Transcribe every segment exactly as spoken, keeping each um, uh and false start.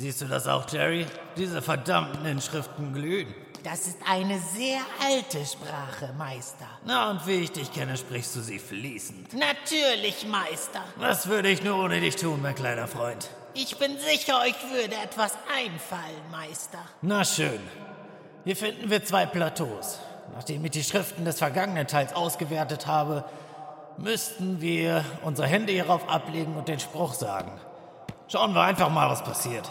Siehst du das auch, Jerry? Diese verdammten Inschriften glühen. Das ist eine sehr alte Sprache, Meister. Na, und wie ich dich kenne, sprichst du sie fließend. Natürlich, Meister. Was würde ich nur ohne dich tun, mein kleiner Freund? Ich bin sicher, euch würde etwas einfallen, Meister. Na schön. Hier finden wir zwei Plateaus. Nachdem ich die Schriften des vergangenen Teils ausgewertet habe, müssten wir unsere Hände hierauf ablegen und den Spruch sagen. Schauen wir einfach mal, was passiert.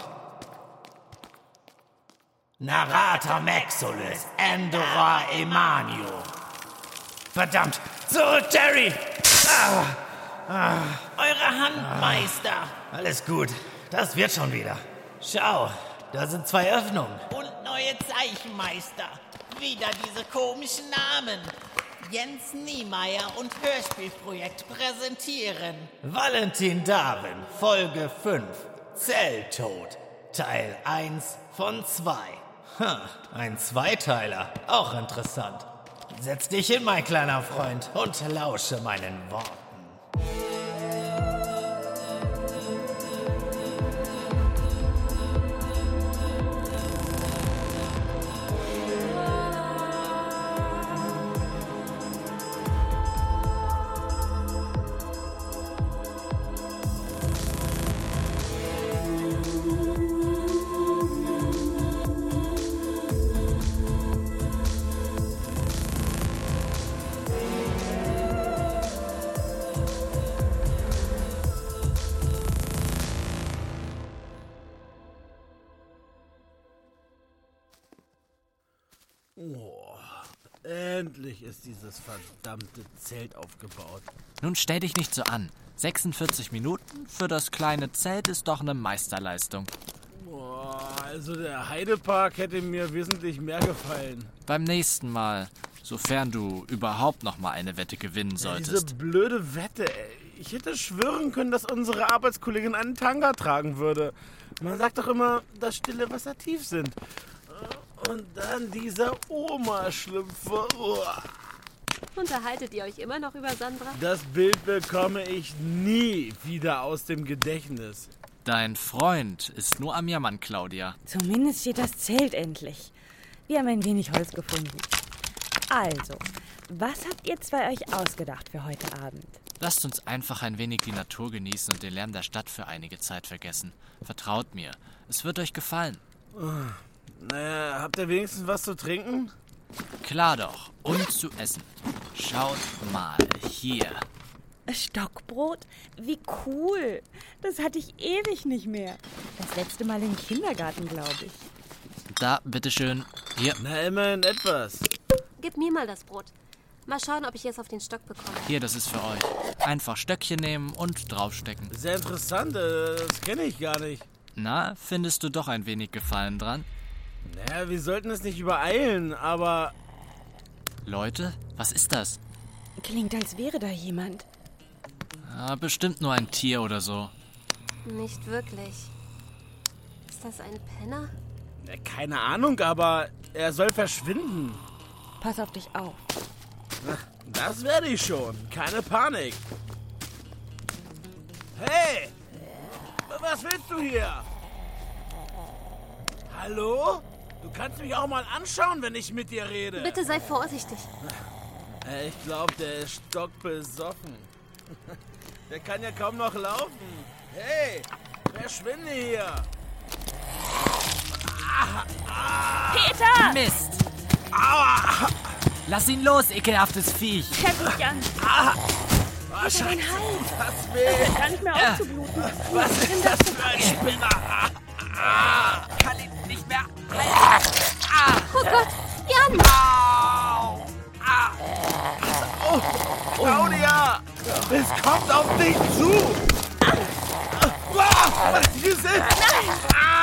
Narrata Maxulis, Endora Emanio. Verdammt! Zurück, Jerry! Ah, ah, Eure Hand, ah, Meister. Alles gut, das wird schon wieder. Schau, da sind zwei Öffnungen. Und neue Zeichen, Meister. Wieder diese komischen Namen. Jens Niemeyer und Hörspielprojekt präsentieren. Valentin Darwin, Folge fünf. Zelltod, Teil eins von zwei. Ha, ein Zweiteiler, auch interessant. Setz dich hin, mein kleiner Freund, und lausche meinen Worten. Oh, endlich ist dieses verdammte Zelt aufgebaut. Nun stell dich nicht so an. sechsundvierzig Minuten für das kleine Zelt ist doch eine Meisterleistung. Oh, also der Heidepark hätte mir wesentlich mehr gefallen. Beim nächsten Mal, sofern du überhaupt noch mal eine Wette gewinnen solltest. Ja, diese blöde Wette, ey. Ich hätte schwören können, dass unsere Arbeitskollegin einen Tanga tragen würde. Man sagt doch immer, dass stille Wasser tief sind. Und dann dieser Oma-Schlüpfer. Oh. Unterhaltet ihr euch immer noch über Sandra? Das Bild bekomme ich nie wieder aus dem Gedächtnis. Dein Freund ist nur am Jammern, Claudia. Zumindest steht das Zelt endlich. Wir haben ein wenig Holz gefunden. Also, was habt ihr zwei euch ausgedacht für heute Abend? Lasst uns einfach ein wenig die Natur genießen und den Lärm der Stadt für einige Zeit vergessen. Vertraut mir, es wird euch gefallen. Oh. Naja, habt ihr wenigstens was zu trinken? Klar doch. Und zu essen. Schaut mal hier. Stockbrot? Wie cool. Das hatte ich ewig nicht mehr. Das letzte Mal im Kindergarten, glaube ich. Da, bitteschön. Hier. Na, immerhin etwas. Gib mir mal das Brot. Mal schauen, ob ich es auf den Stock bekomme. Hier, das ist für euch. Einfach Stöckchen nehmen und draufstecken. Sehr interessant. Das kenne ich gar nicht. Na, findest du doch ein wenig Gefallen dran? Naja, wir sollten es nicht übereilen, aber... Leute, was ist das? Klingt, als wäre da jemand. Ja, bestimmt nur ein Tier oder so. Nicht wirklich. Ist das ein Penner? Na, keine Ahnung, aber er soll verschwinden. Pass auf dich auf. Na, das werde ich schon. Keine Panik. Hey! Was willst du hier? Hallo? Du kannst mich auch mal anschauen, wenn ich mit dir rede. Bitte sei vorsichtig. Ich glaube, der ist stockbesoffen. Der kann ja kaum noch laufen. Hey, verschwinde hier. Ah, ah. Peter! Mist! Aua! Lass ihn los, ekelhaftes Viech! Hält mich an! Ah. Oh, Peter, dein Hals! Das weh! Gar nicht mehr Ja. aufzubluten. Was ist das für ein Spinner? Ah. Kann ihn nicht mehr halten! Ah. Oh Gott, Jan! Au! Ah. Oh, Claudia! Es kommt auf dich zu! Ah. Was ist das? Nein!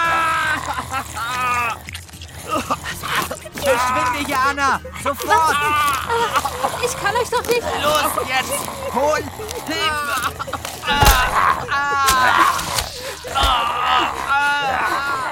Ah. Verschwinde, Jana! Sofort! Ich kann euch doch nicht... Los jetzt! Hol Hilfe! Ah. Ah. Ah. Ah.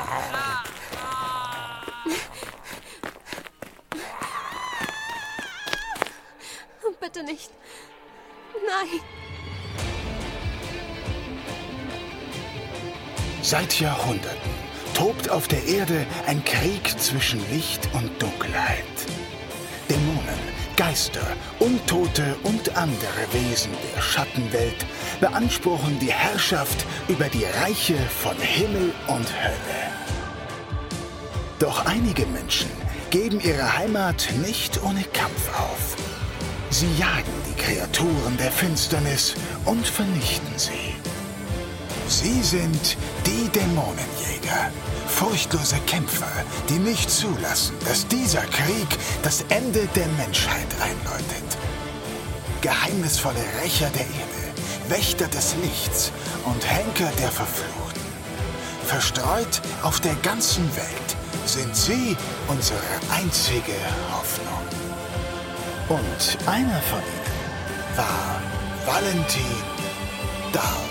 Bitte nicht. Nein. Seit Jahrhunderten tobt auf der Erde ein Krieg zwischen Licht und Dunkelheit. Dämonen, Geister, Untote und andere Wesen der Schattenwelt beanspruchen die Herrschaft über die Reiche von Himmel und Hölle. Doch einige Menschen geben ihre Heimat nicht ohne Kampf auf. Sie jagen die Kreaturen der Finsternis und vernichten sie. Sie sind die Dämonenjäger, furchtlose Kämpfer, die nicht zulassen, dass dieser Krieg das Ende der Menschheit einläutet. Geheimnisvolle Rächer der Erde, Wächter des Lichts und Henker der Verfluchten. Verstreut auf der ganzen Welt sind sie unsere einzige Hoffnung. Und einer von ihnen war Valentin Darwin.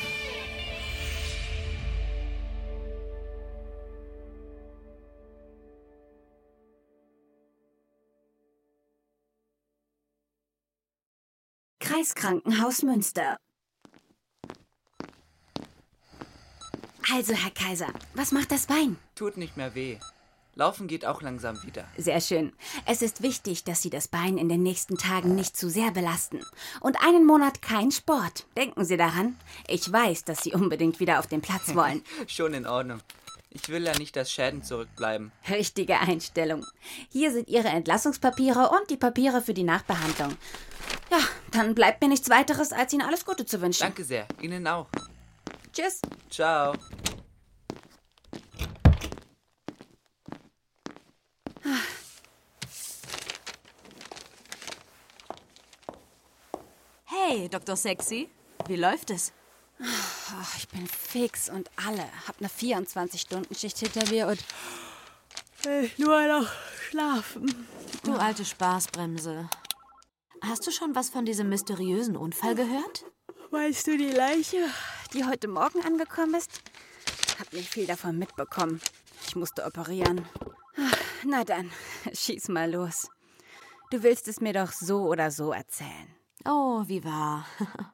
Kreiskrankenhaus Münster. Also, Herr Kaiser, was macht das Bein? Tut nicht mehr weh. Laufen geht auch langsam wieder. Sehr schön. Es ist wichtig, dass Sie das Bein in den nächsten Tagen nicht zu sehr belasten. Und einen Monat kein Sport. Denken Sie daran. Ich weiß, dass Sie unbedingt wieder auf den Platz wollen. Schon in Ordnung. Ich will ja nicht, dass Schäden zurückbleiben. Richtige Einstellung. Hier sind Ihre Entlassungspapiere und die Papiere für die Nachbehandlung. Ja, dann bleibt mir nichts weiteres, als Ihnen alles Gute zu wünschen. Danke sehr. Ihnen auch. Tschüss. Ciao. Hey, Doktor Sexy. Wie läuft es? Oh, ich bin fix und alle. Hab eine vierundzwanzig-Stunden-Schicht hinter mir und will nur noch schlafen. Du alte Spaßbremse. Hast du schon was von diesem mysteriösen Unfall gehört? Meinst du die Leiche, die heute Morgen angekommen ist? Hab nicht viel davon mitbekommen. Ich musste operieren. Na dann, schieß mal los. Du willst es mir doch so oder so erzählen. Oh, wie wahr.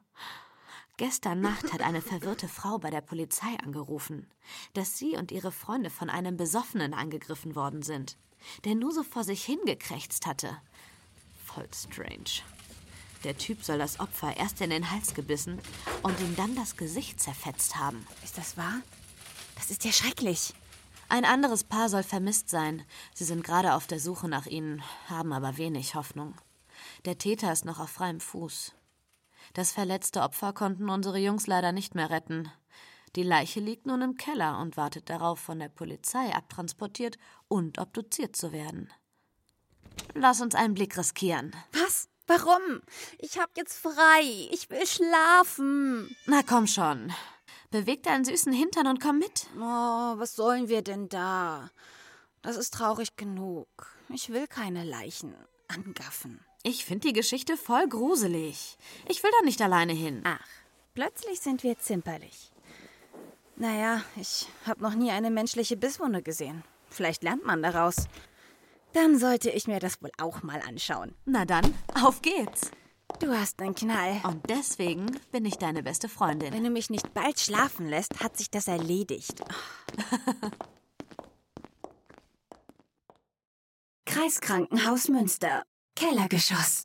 Gestern Nacht hat eine verwirrte Frau bei der Polizei angerufen, dass sie und ihre Freunde von einem Besoffenen angegriffen worden sind, der nur so vor sich hingekrächzt hatte. Voll strange. Der Typ soll das Opfer erst in den Hals gebissen und ihm dann das Gesicht zerfetzt haben. Ist das wahr? Das ist ja schrecklich. Ein anderes Paar soll vermisst sein. Sie sind gerade auf der Suche nach ihnen, haben aber wenig Hoffnung. Der Täter ist noch auf freiem Fuß. Das verletzte Opfer konnten unsere Jungs leider nicht mehr retten. Die Leiche liegt nun im Keller und wartet darauf, von der Polizei abtransportiert und obduziert zu werden. Lass uns einen Blick riskieren. Was? Warum? Ich hab jetzt frei. Ich will schlafen. Na komm schon. Beweg deinen süßen Hintern und komm mit. Oh, was sollen wir denn da? Das ist traurig genug. Ich will keine Leichen angaffen. Ich finde die Geschichte voll gruselig. Ich will da nicht alleine hin. Ach, plötzlich sind wir zimperlich. Naja, ich habe noch nie eine menschliche Bisswunde gesehen. Vielleicht lernt man daraus. Dann sollte ich mir das wohl auch mal anschauen. Na dann, auf geht's. Du hast einen Knall. Und deswegen bin ich deine beste Freundin. Wenn du mich nicht bald schlafen lässt, hat sich das erledigt. Kreiskrankenhaus Münster. Kellergeschoss.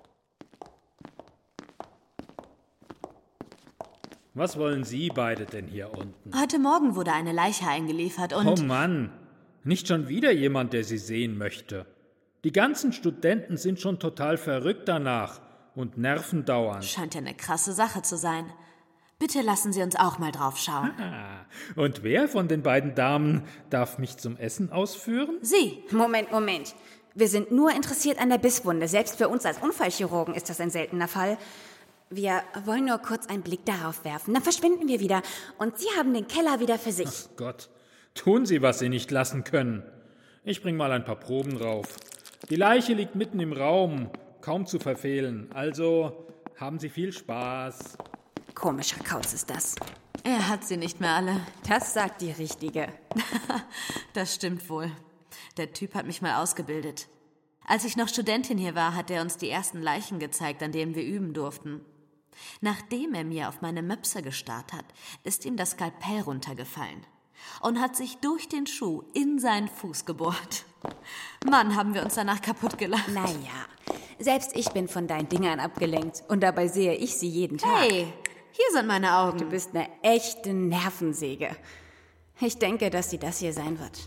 Was wollen Sie beide denn hier unten? Heute Morgen wurde eine Leiche eingeliefert und... Oh Mann, nicht schon wieder jemand, der Sie sehen möchte. Die ganzen Studenten sind schon total verrückt danach und nerven dauernd. Scheint ja eine krasse Sache zu sein. Bitte lassen Sie uns auch mal drauf schauen. Ah, und wer von den beiden Damen darf mich zum Essen ausführen? Sie. Moment, Moment. Wir sind nur interessiert an der Bisswunde. Selbst für uns als Unfallchirurgen ist das ein seltener Fall. Wir wollen nur kurz einen Blick darauf werfen. Dann verschwinden wir wieder. Und Sie haben den Keller wieder für sich. Ach Gott, tun Sie, was Sie nicht lassen können. Ich bring mal ein paar Proben rauf. Die Leiche liegt mitten im Raum, kaum zu verfehlen. Also haben Sie viel Spaß. Komischer Kauz ist das. Er hat sie nicht mehr alle. Das sagt die Richtige. Das stimmt wohl. Der Typ hat mich mal ausgebildet. Als ich noch Studentin hier war, hat er uns die ersten Leichen gezeigt, an denen wir üben durften. Nachdem er mir auf meine Möpse gestarrt hat, ist ihm das Skalpell runtergefallen. und hat sich durch den Schuh in seinen Fuß gebohrt. Mann, haben wir uns danach kaputt gelacht. Naja, selbst ich bin von deinen Dingern abgelenkt und dabei sehe ich sie jeden Tag. Hey, hier sind meine Augen. Du bist eine echte Nervensäge. Ich denke, dass sie das hier sein wird.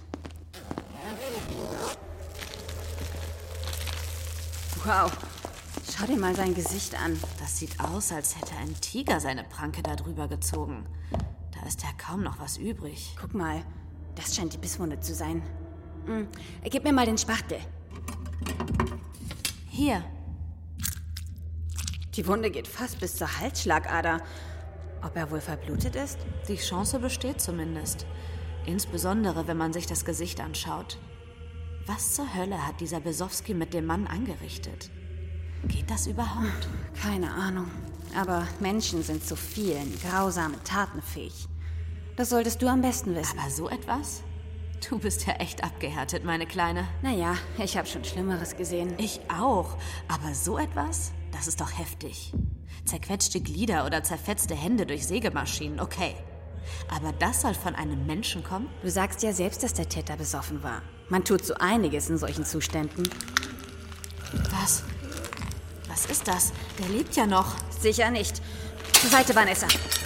Wow, schau dir mal sein Gesicht an. Das sieht aus, als hätte ein Tiger seine Pranke da drüber gezogen. Da ist ja kaum noch was übrig. Guck mal, das scheint die Bisswunde zu sein. Hm. Gib mir mal den Spachtel. Hier. Die Wunde geht fast bis zur Halsschlagader. Ob er wohl verblutet ist? Die Chance besteht zumindest. Insbesondere, wenn man sich das Gesicht anschaut. Was zur Hölle hat dieser Besowski mit dem Mann angerichtet? Geht das überhaupt? Keine Ahnung. Aber Menschen sind zu vielen grausamen Taten fähig. Das solltest du am besten wissen. Aber so etwas? Du bist ja echt abgehärtet, meine Kleine. Naja, ich habe schon Schlimmeres gesehen. Ich auch. Aber so etwas? Das ist doch heftig. Zerquetschte Glieder oder zerfetzte Hände durch Sägemaschinen, okay. Aber das soll von einem Menschen kommen? Du sagst ja selbst, dass der Täter besoffen war. Man tut so einiges in solchen Zuständen. Was? Was ist das? Der lebt ja noch. Sicher nicht. Zur Seite, Vanessa.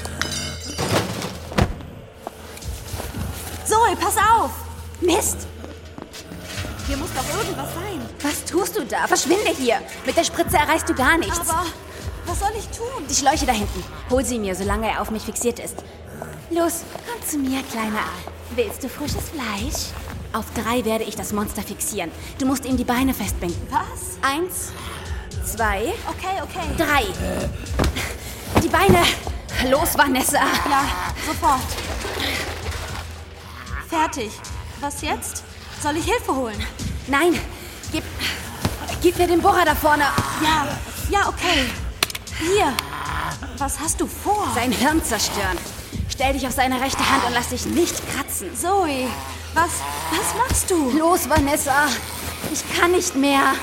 Zoe, pass auf! Mist! Hier muss doch irgendwas sein. Was tust du da? Verschwinde hier. Mit der Spritze erreichst du gar nichts. Aber was soll ich tun? Die Schläuche da hinten. Hol sie mir, solange er auf mich fixiert ist. Los, komm zu mir, Kleiner. Willst du frisches Fleisch? Auf drei werde ich das Monster fixieren. Du musst ihm die Beine festbinden. Was? Eins, zwei, okay, okay. drei. Die Beine. Los, Vanessa. Ja, sofort. Fertig. Was jetzt? Soll ich Hilfe holen? Nein, gib, gib mir den Bohrer da vorne. Ja, ja, okay. Hier. Was hast du vor? Sein Hirn zerstören. Stell dich auf seine rechte Hand und lass dich nicht kratzen. Zoe, was, was machst du? Los, Vanessa. Ich kann nicht mehr.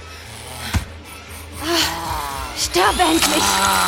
Stirb endlich.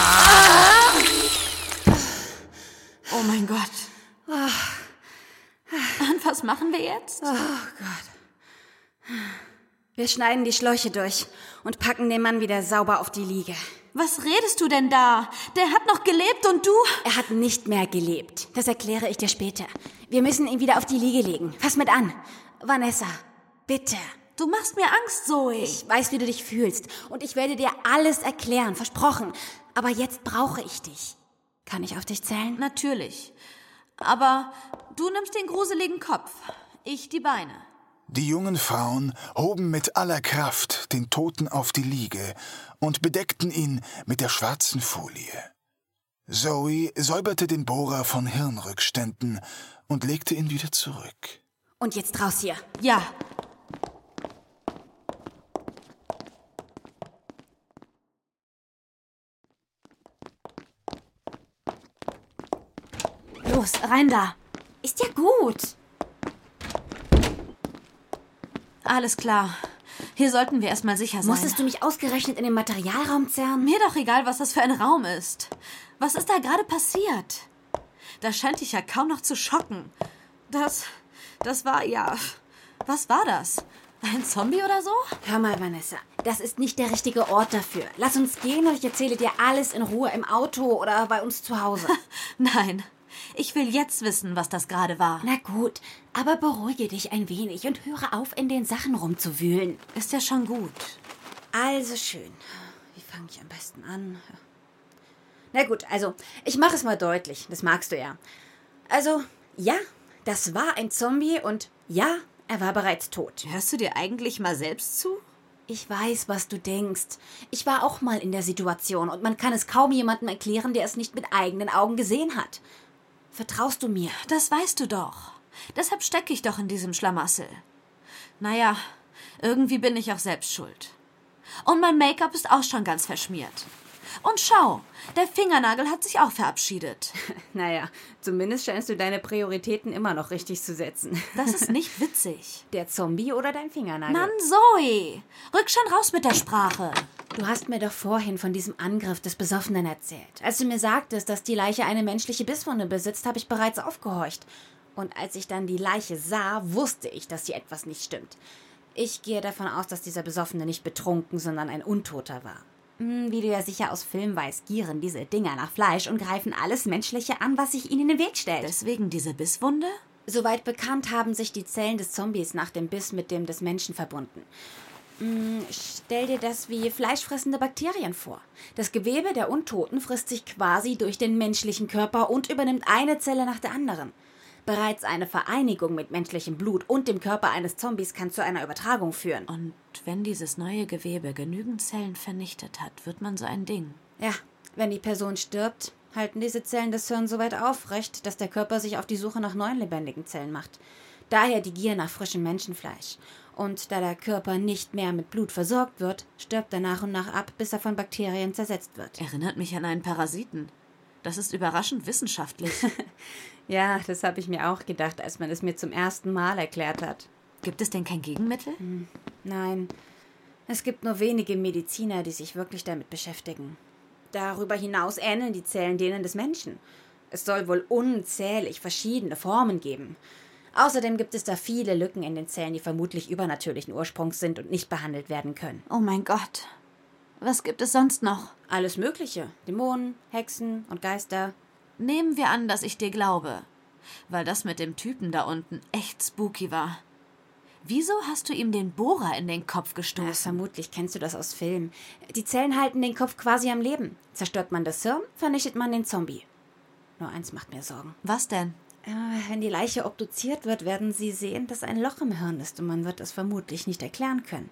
Oh mein Gott. Und was machen wir jetzt? Oh Gott. Wir schneiden die Schläuche durch und packen den Mann wieder sauber auf die Liege. Was redest du denn da? Der hat noch gelebt und du? Er hat nicht mehr gelebt. Das erkläre ich dir später. Wir müssen ihn wieder auf die Liege legen. Fass mit an. Vanessa, bitte. Du machst mir Angst, Zoe. Ich weiß, wie du dich fühlst. Und ich werde dir alles erklären, versprochen. Aber jetzt brauche ich dich. Kann ich auf dich zählen? Natürlich. Aber du nimmst den gruseligen Kopf. Ich die Beine. Die jungen Frauen hoben mit aller Kraft den Toten auf die Liege und bedeckten ihn mit der schwarzen Folie. Zoe säuberte den Bohrer von Hirnrückständen und legte ihn wieder zurück. Und jetzt raus hier. Ja. Los, rein da. Ist ja gut. Alles klar. Hier sollten wir erstmal sicher sein. Musstest du mich ausgerechnet in den Materialraum zerren? Mir doch egal, was das für ein Raum ist. Was ist da gerade passiert? Das scheint dich ja kaum noch zu schocken. Das, das war ja... Was war das? Ein Zombie oder so? Hör mal, Vanessa, das ist nicht der richtige Ort dafür. Lass uns gehen und ich erzähle dir alles in Ruhe im Auto oder bei uns zu Hause. Nein, ich will jetzt wissen, was das gerade war. Na gut, aber beruhige dich ein wenig und höre auf, in den Sachen rumzuwühlen. Ist ja schon gut. Also schön. Wie fange ich am besten an? Na gut, also, ich mache es mal deutlich. Das magst du ja. Also, ja, das war ein Zombie und ja, er war bereits tot. Hörst du dir eigentlich mal selbst zu? Ich weiß, was du denkst. Ich war auch mal in der Situation und man kann es kaum jemandem erklären, der es nicht mit eigenen Augen gesehen hat. Vertraust du mir? Das weißt du doch. Deshalb stecke ich doch in diesem Schlamassel. Naja, irgendwie bin ich auch selbst schuld. Und mein Make-up ist auch schon ganz verschmiert. Und schau, der Fingernagel hat sich auch verabschiedet. Naja, zumindest scheinst du deine Prioritäten immer noch richtig zu setzen. Das ist nicht witzig. Der Zombie oder dein Fingernagel? Mann, Zoe! Rück schon raus mit der Sprache. Du hast mir doch vorhin von diesem Angriff des Besoffenen erzählt. Als du mir sagtest, dass die Leiche eine menschliche Bisswunde besitzt, habe ich bereits aufgehorcht. Und als ich dann die Leiche sah, wusste ich, dass hier etwas nicht stimmt. Ich gehe davon aus, dass dieser Besoffene nicht betrunken, sondern ein Untoter war. Wie du ja sicher aus Film weißt, gieren diese Dinger nach Fleisch und greifen alles Menschliche an, was sich ihnen in den Weg stellt. Deswegen diese Bisswunde? Soweit bekannt haben sich die Zellen des Zombies nach dem Biss mit dem des Menschen verbunden. Stell dir das wie fleischfressende Bakterien vor. Das Gewebe der Untoten frisst sich quasi durch den menschlichen Körper und übernimmt eine Zelle nach der anderen. Bereits eine Vereinigung mit menschlichem Blut und dem Körper eines Zombies kann zu einer Übertragung führen. Und wenn dieses neue Gewebe genügend Zellen vernichtet hat, wird man so ein Ding. Ja, wenn die Person stirbt, halten diese Zellen das Hirn so weit aufrecht, dass der Körper sich auf die Suche nach neuen lebendigen Zellen macht. Daher die Gier nach frischem Menschenfleisch. Und da der Körper nicht mehr mit Blut versorgt wird, stirbt er nach und nach ab, bis er von Bakterien zersetzt wird. Erinnert mich an einen Parasiten. Das ist überraschend wissenschaftlich. Ja, das habe ich mir auch gedacht, als man es mir zum ersten Mal erklärt hat. Gibt es denn kein Gegenmittel? Hm, nein. Es gibt nur wenige Mediziner, die sich wirklich damit beschäftigen. Darüber hinaus ähneln die Zellen denen des Menschen. Es soll wohl unzählig verschiedene Formen geben. Außerdem gibt es da viele Lücken in den Zellen, die vermutlich übernatürlichen Ursprungs sind und nicht behandelt werden können. Oh mein Gott. Was gibt es sonst noch? Alles Mögliche. Dämonen, Hexen und Geister. Nehmen wir an, dass ich dir glaube. Weil das mit dem Typen da unten echt spooky war. Wieso hast du ihm den Bohrer in den Kopf gestoßen? Ja, vermutlich kennst du das aus Filmen. Die Zellen halten den Kopf quasi am Leben. Zerstört man das Hirn, vernichtet man den Zombie. Nur eins macht mir Sorgen. Was denn? Wenn die Leiche obduziert wird, werden sie sehen, dass ein Loch im Hirn ist und man wird es vermutlich nicht erklären können.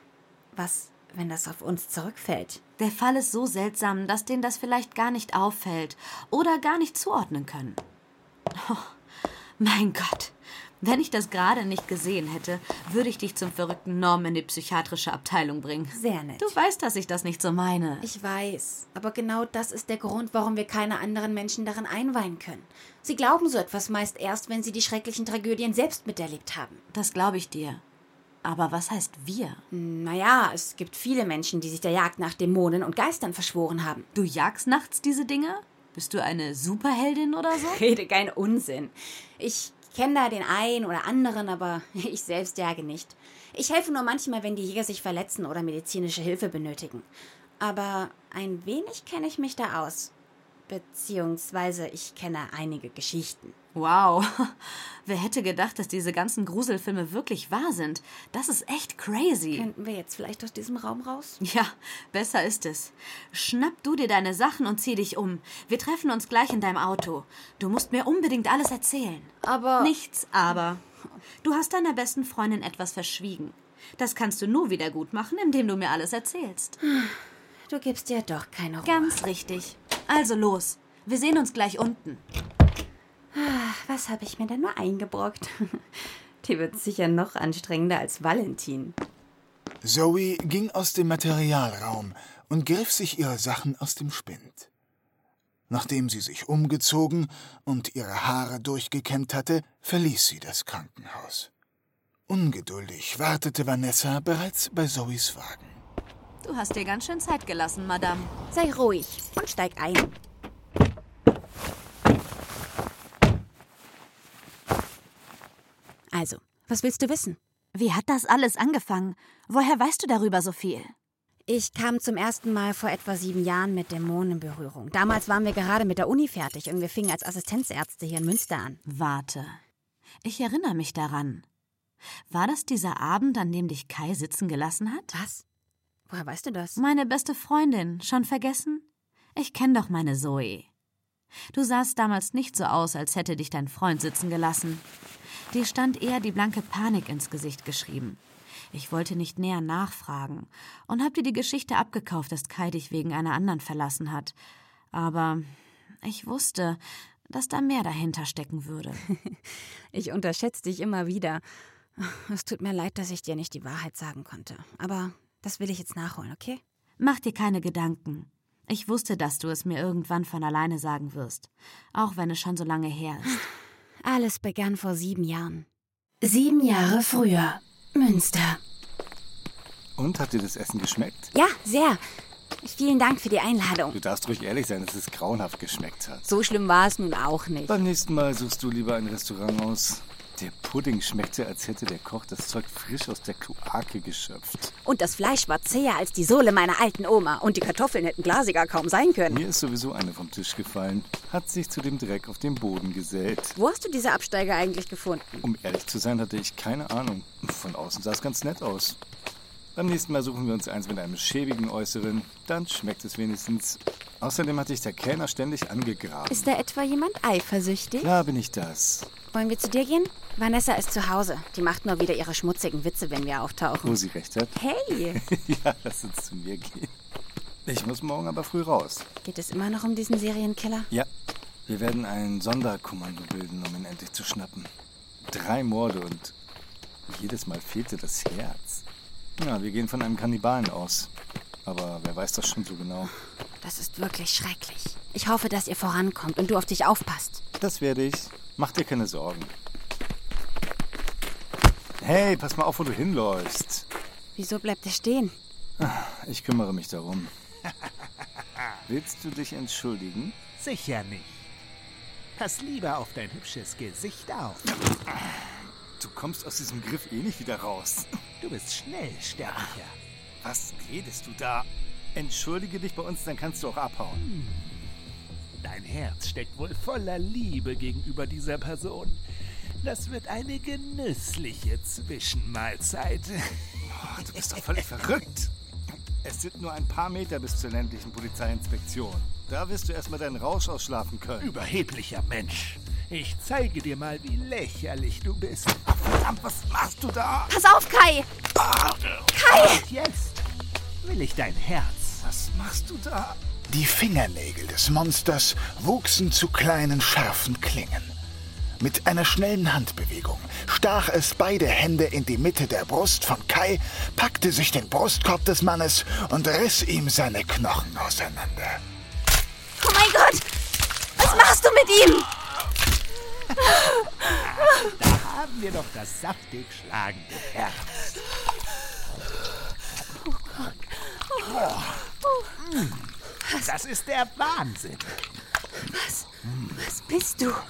Was, wenn das auf uns zurückfällt? Der Fall ist so seltsam, dass denen das vielleicht gar nicht auffällt oder gar nicht zuordnen können. Oh, mein Gott. Wenn ich das gerade nicht gesehen hätte, würde ich dich zum verrückten Norm in die psychiatrische Abteilung bringen. Sehr nett. Du weißt, dass ich das nicht so meine. Ich weiß. Aber genau das ist der Grund, warum wir keine anderen Menschen darin einweihen können. Sie glauben so etwas meist erst, wenn sie die schrecklichen Tragödien selbst miterlebt haben. Das glaube ich dir. Aber was heißt wir? Naja, es gibt viele Menschen, die sich der Jagd nach Dämonen und Geistern verschworen haben. Du jagst nachts diese Dinge? Bist du eine Superheldin oder so? Rede kein Unsinn. Ich kenne da den einen oder anderen, aber ich selbst jage nicht. Ich helfe nur manchmal, wenn die Jäger sich verletzen oder medizinische Hilfe benötigen. Aber ein wenig kenne ich mich da aus. Beziehungsweise ich kenne einige Geschichten. Wow. Wer hätte gedacht, dass diese ganzen Gruselfilme wirklich wahr sind? Das ist echt crazy. Könnten wir jetzt vielleicht aus diesem Raum raus? Ja, besser ist es. Schnapp du dir deine Sachen und zieh dich um. Wir treffen uns gleich in deinem Auto. Du musst mir unbedingt alles erzählen. Aber... Nichts aber. Du hast deiner besten Freundin etwas verschwiegen. Das kannst du nur wieder gut machen, indem du mir alles erzählst. Du gibst dir doch keine Ruhe. Ganz richtig. Also los. Wir sehen uns gleich unten. Was habe ich mir denn nur eingebrockt? Die wird sicher noch anstrengender als Valentin. Zoe ging aus dem Materialraum und griff sich ihre Sachen aus dem Spind. Nachdem sie sich umgezogen und ihre Haare durchgekämmt hatte, verließ sie das Krankenhaus. Ungeduldig wartete Vanessa bereits bei Zoes Wagen. Du hast dir ganz schön Zeit gelassen, Madame. Sei ruhig und steig ein. Also, was willst du wissen? Wie hat das alles angefangen? Woher weißt du darüber so viel? Ich kam zum ersten Mal vor etwa sieben Jahren mit Dämonen in Berührung. Damals waren wir gerade mit der Uni fertig und wir fingen als Assistenzärzte hier in Münster an. Warte, ich erinnere mich daran. War das dieser Abend, an dem dich Kai sitzen gelassen hat? Was? Woher weißt du das? Meine beste Freundin. Schon vergessen? Ich kenne doch meine Zoe. Du sahst damals nicht so aus, als hätte dich dein Freund sitzen gelassen. Dir stand eher die blanke Panik ins Gesicht geschrieben. Ich wollte nicht näher nachfragen und hab dir die Geschichte abgekauft, dass Kai dich wegen einer anderen verlassen hat. Aber ich wusste, dass da mehr dahinter stecken würde. Ich unterschätze dich immer wieder. Es tut mir leid, dass ich dir nicht die Wahrheit sagen konnte. Aber das will ich jetzt nachholen, okay? Mach dir keine Gedanken. Ich wusste, dass du es mir irgendwann von alleine sagen wirst. Auch wenn es schon so lange her ist. Alles begann vor sieben Jahren. Sieben Jahre früher. Münster. Und, hat dir das Essen geschmeckt? Ja, sehr. Vielen Dank für die Einladung. Du darfst ruhig ehrlich sein, dass es grauenhaft geschmeckt hat. So schlimm war es nun auch nicht. Beim nächsten Mal suchst du lieber ein Restaurant aus. Der Pudding schmeckte, als hätte der Koch das Zeug frisch aus der Kloake geschöpft. Und das Fleisch war zäher als die Sohle meiner alten Oma. Und die Kartoffeln hätten glasiger kaum sein können. Mir ist sowieso eine vom Tisch gefallen. Hat sich zu dem Dreck auf dem Boden gesellt. Wo hast du diese Absteiger eigentlich gefunden? Um ehrlich zu sein, hatte ich keine Ahnung. Von außen sah es ganz nett aus. Beim nächsten Mal suchen wir uns eins mit einem schäbigen Äußeren. Dann schmeckt es wenigstens. Außerdem hatte ich der Kellner ständig angegraben. Ist da etwa jemand eifersüchtig? Klar bin ich das. Wollen wir zu dir gehen? Vanessa ist zu Hause. Die macht nur wieder ihre schmutzigen Witze, wenn wir auftauchen. Wo sie recht hat. Hey! Ja, lass uns zu mir gehen. Ich muss morgen aber früh raus. Geht es immer noch um diesen Serienkiller? Ja. Wir werden ein Sonderkommando bilden, um ihn endlich zu schnappen. Drei Morde und jedes Mal fehlte das Herz. Ja, wir gehen von einem Kannibalen aus. Aber wer weiß das schon so genau? Das ist wirklich schrecklich. Ich hoffe, dass ihr vorankommt und du auf dich aufpasst. Das werde ich. Mach dir keine Sorgen. Hey, pass mal auf, wo du hinläufst. Wieso bleibt er stehen? Ich kümmere mich darum. Willst du dich entschuldigen? Sicher nicht. Pass lieber auf dein hübsches Gesicht auf. Du kommst aus diesem Griff eh nicht wieder raus. Du bist schnell, Sterblicher. Was redest du da? Entschuldige dich bei uns, dann kannst du auch abhauen. Hm. Dein Herz steckt wohl voller Liebe gegenüber dieser Person. Das wird eine genüssliche Zwischenmahlzeit. Oh, du bist doch völlig verrückt. Es sind nur ein paar Meter bis zur ländlichen Polizeiinspektion. Da wirst du erstmal deinen Rausch ausschlafen können. Überheblicher Mensch. Ich zeige dir mal, wie lächerlich du bist. Ach, verdammt, was machst du da? Pass auf, Kai! Ah, Kai! Und jetzt will ich dein Herz. Was machst du da? Die Fingernägel des Monsters wuchsen zu kleinen, scharfen Klingen. Mit einer schnellen Handbewegung stach es beide Hände in die Mitte der Brust von Kai, packte sich den Brustkorb des Mannes und riss ihm seine Knochen auseinander. Oh mein Gott! Was machst du mit ihm? Da haben wir doch das saftig schlagende Herz. Oh Gott. Oh. Oh. Das ist der Wahnsinn. Was? Was bist du?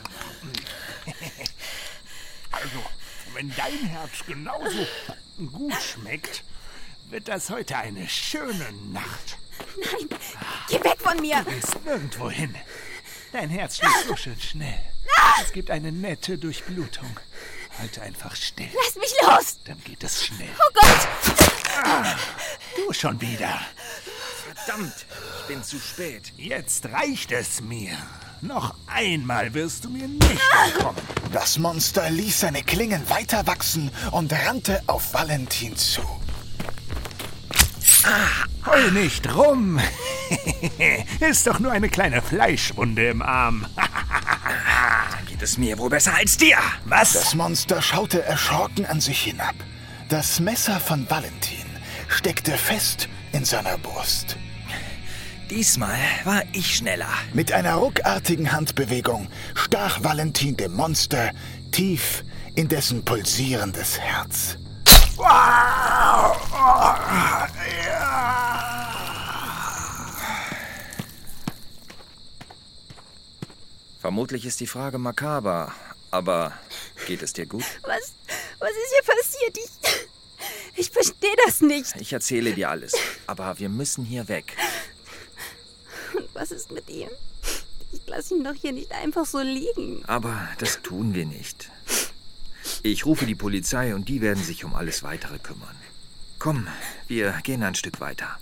Also, wenn dein Herz genauso gut schmeckt, wird das heute eine schöne Nacht. Nein, geh weg von mir! Du gehst nirgendwo hin. Dein Herz schlägt so schön schnell. Es gibt eine nette Durchblutung. Halte einfach still. Lass mich los! Dann geht es schnell. Oh Gott! Ah, du schon wieder. Verdammt, ich bin zu spät. Jetzt reicht es mir. Noch einmal wirst du mir nicht entkommen. Das Monster ließ seine Klingen weiter wachsen und rannte auf Valentin zu. Ah, heul nicht rum. Ist doch nur eine kleine Fleischwunde im Arm. Dann geht es mir wohl besser als dir. Was? Das Monster schaute erschrocken an sich hinab. Das Messer von Valentin steckte fest in seiner Brust. Diesmal war ich schneller. Mit einer ruckartigen Handbewegung stach Valentin dem Monster tief in dessen pulsierendes Herz. Vermutlich ist die Frage makaber, aber geht es dir gut? Was, was ist hier passiert? Ich, ich verstehe das nicht. Ich erzähle dir alles, aber wir müssen hier weg. Und was ist mit ihm? Ich lasse ihn doch hier nicht einfach so liegen. Aber das tun wir nicht. Ich rufe die Polizei und die werden sich um alles Weitere kümmern. Komm, wir gehen ein Stück weiter.